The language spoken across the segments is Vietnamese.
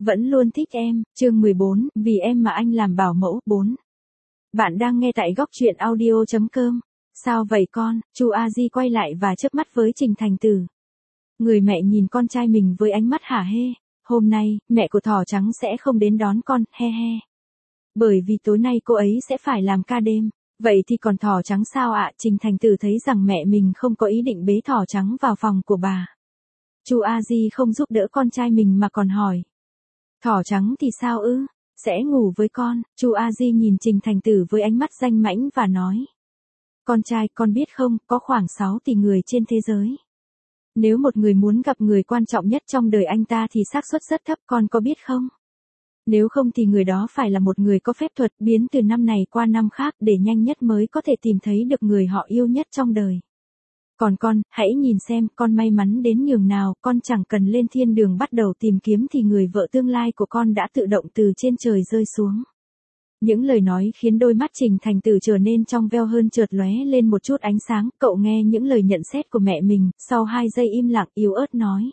Vẫn luôn thích em, chương 14, vì em mà anh làm bảo mẫu, 4. Bạn đang nghe tại góc truyện audio.com. Sao vậy con? Chu A Di quay lại và chớp mắt với Trình Thành Tử. Người mẹ nhìn con trai mình với ánh mắt hả hê. Hôm nay, mẹ của Thỏ Trắng sẽ không đến đón con, he he. Bởi vì tối nay cô ấy sẽ phải làm ca đêm. Vậy thì còn Thỏ Trắng sao ạ? Trình Thành Tử thấy rằng mẹ mình không có ý định bế Thỏ Trắng vào phòng của bà. Chu A Di không giúp đỡ con trai mình mà còn hỏi. Thỏ Trắng thì sao ư? Sẽ ngủ với con. Chu A Di nhìn Trình Thành Tử với ánh mắt danh mãnh và nói. Con trai, con biết không, có khoảng 6 tỷ người trên thế giới. Nếu một người muốn gặp người quan trọng nhất trong đời anh ta thì xác suất rất thấp, con có biết không? Nếu không thì người đó phải là một người có phép thuật biến từ năm này qua năm khác để nhanh nhất mới có thể tìm thấy được người họ yêu nhất trong đời. Còn con, hãy nhìn xem, con may mắn đến nhường nào, con chẳng cần lên thiên đường bắt đầu tìm kiếm thì người vợ tương lai của con đã tự động từ trên trời rơi xuống. Những lời nói khiến đôi mắt Trình Thành Tử trở nên trong veo hơn, chợt lóe lên một chút ánh sáng. Cậu nghe những lời nhận xét của mẹ mình, sau 2 giây im lặng yếu ớt nói.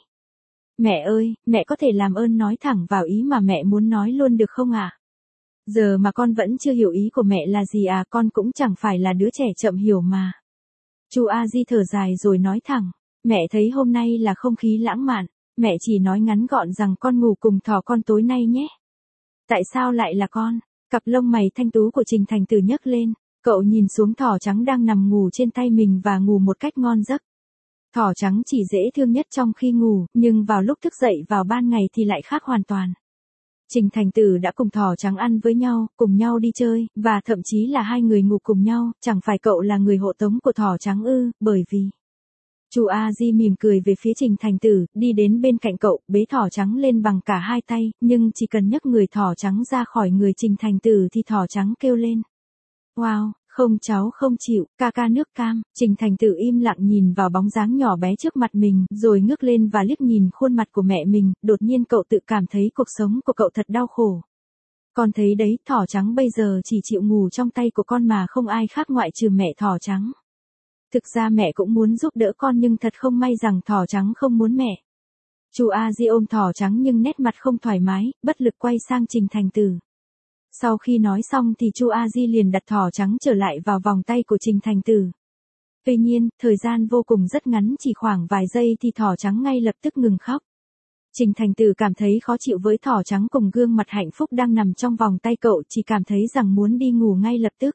Mẹ ơi, mẹ có thể làm ơn nói thẳng vào ý mà mẹ muốn nói luôn được không ạ? Giờ mà con vẫn chưa hiểu ý của mẹ là gì à? Con cũng chẳng phải là đứa trẻ chậm hiểu mà. Chu A Di thở dài rồi nói thẳng, mẹ thấy hôm nay là không khí lãng mạn, mẹ chỉ nói ngắn gọn rằng con ngủ cùng Thỏ con tối nay nhé. Tại sao lại là con? Cặp lông mày thanh tú của Trình Thành Tử nhấc lên, cậu nhìn xuống Thỏ Trắng đang nằm ngủ trên tay mình và ngủ một cách ngon giấc. Thỏ Trắng chỉ dễ thương nhất trong khi ngủ, nhưng vào lúc thức dậy vào ban ngày thì lại khác hoàn toàn. Trình Thành Tử đã cùng Thỏ Trắng ăn với nhau, cùng nhau đi chơi, và thậm chí là hai người ngủ cùng nhau, chẳng phải cậu là người hộ tống của Thỏ Trắng ư? Bởi vì... Chu A Di mỉm cười về phía Trình Thành Tử, đi đến bên cạnh cậu, bế Thỏ Trắng lên bằng cả hai tay, nhưng chỉ cần nhấc người Thỏ Trắng ra khỏi người Trình Thành Tử thì Thỏ Trắng kêu lên. Wow, không cháu không chịu, ca ca nước cam. Trình Thành Tử im lặng nhìn vào bóng dáng nhỏ bé trước mặt mình, rồi ngước lên và liếc nhìn khuôn mặt của mẹ mình, đột nhiên cậu tự cảm thấy cuộc sống của cậu thật đau khổ. Con thấy đấy, Thỏ Trắng bây giờ chỉ chịu ngủ trong tay của con mà không ai khác ngoại trừ mẹ Thỏ Trắng. Thực ra mẹ cũng muốn giúp đỡ con nhưng thật không may rằng Thỏ Trắng không muốn mẹ. Chu A Di ôm Thỏ Trắng nhưng nét mặt không thoải mái, bất lực quay sang Trình Thành Tử. Sau khi nói xong thì Chu A Di liền đặt Thỏ Trắng trở lại vào vòng tay của Trình Thành Tử. Tuy nhiên, thời gian vô cùng rất ngắn, chỉ khoảng vài giây thì Thỏ Trắng ngay lập tức ngừng khóc. Trình Thành Tử cảm thấy khó chịu với Thỏ Trắng cùng gương mặt hạnh phúc đang nằm trong vòng tay cậu, chỉ cảm thấy rằng muốn đi ngủ ngay lập tức.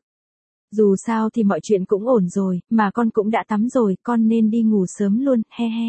Dù sao thì mọi chuyện cũng ổn rồi, mà con cũng đã tắm rồi, con nên đi ngủ sớm luôn, he he.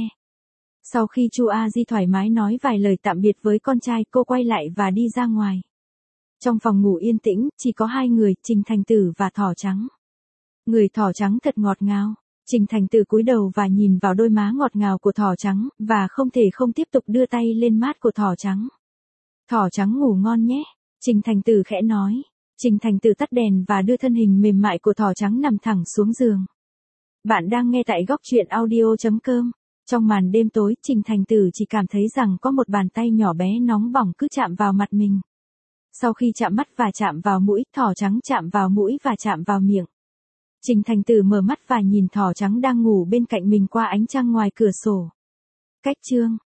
Sau khi Chu A Di thoải mái nói vài lời tạm biệt với con trai, cô quay lại và đi ra ngoài. Trong phòng ngủ yên tĩnh, chỉ có hai người, Trình Thành Tử và Thỏ Trắng. Người Thỏ Trắng thật ngọt ngào. Trình Thành Tử cúi đầu và nhìn vào đôi má ngọt ngào của Thỏ Trắng, và không thể không tiếp tục đưa tay lên mát của Thỏ Trắng. Thỏ Trắng ngủ ngon nhé. Trình Thành Tử khẽ nói. Trình Thành Tử tắt đèn và đưa thân hình mềm mại của Thỏ Trắng nằm thẳng xuống giường. Bạn đang nghe tại góc truyện audio.com. Trong màn đêm tối, Trình Thành Tử chỉ cảm thấy rằng có một bàn tay nhỏ bé nóng bỏng cứ chạm vào mặt mình. Sau khi chạm mắt và chạm vào mũi, Thỏ Trắng chạm vào mũi và chạm vào miệng. Trình Thành Tử mở mắt và nhìn Thỏ Trắng đang ngủ bên cạnh mình qua ánh trăng ngoài cửa sổ. Cách chương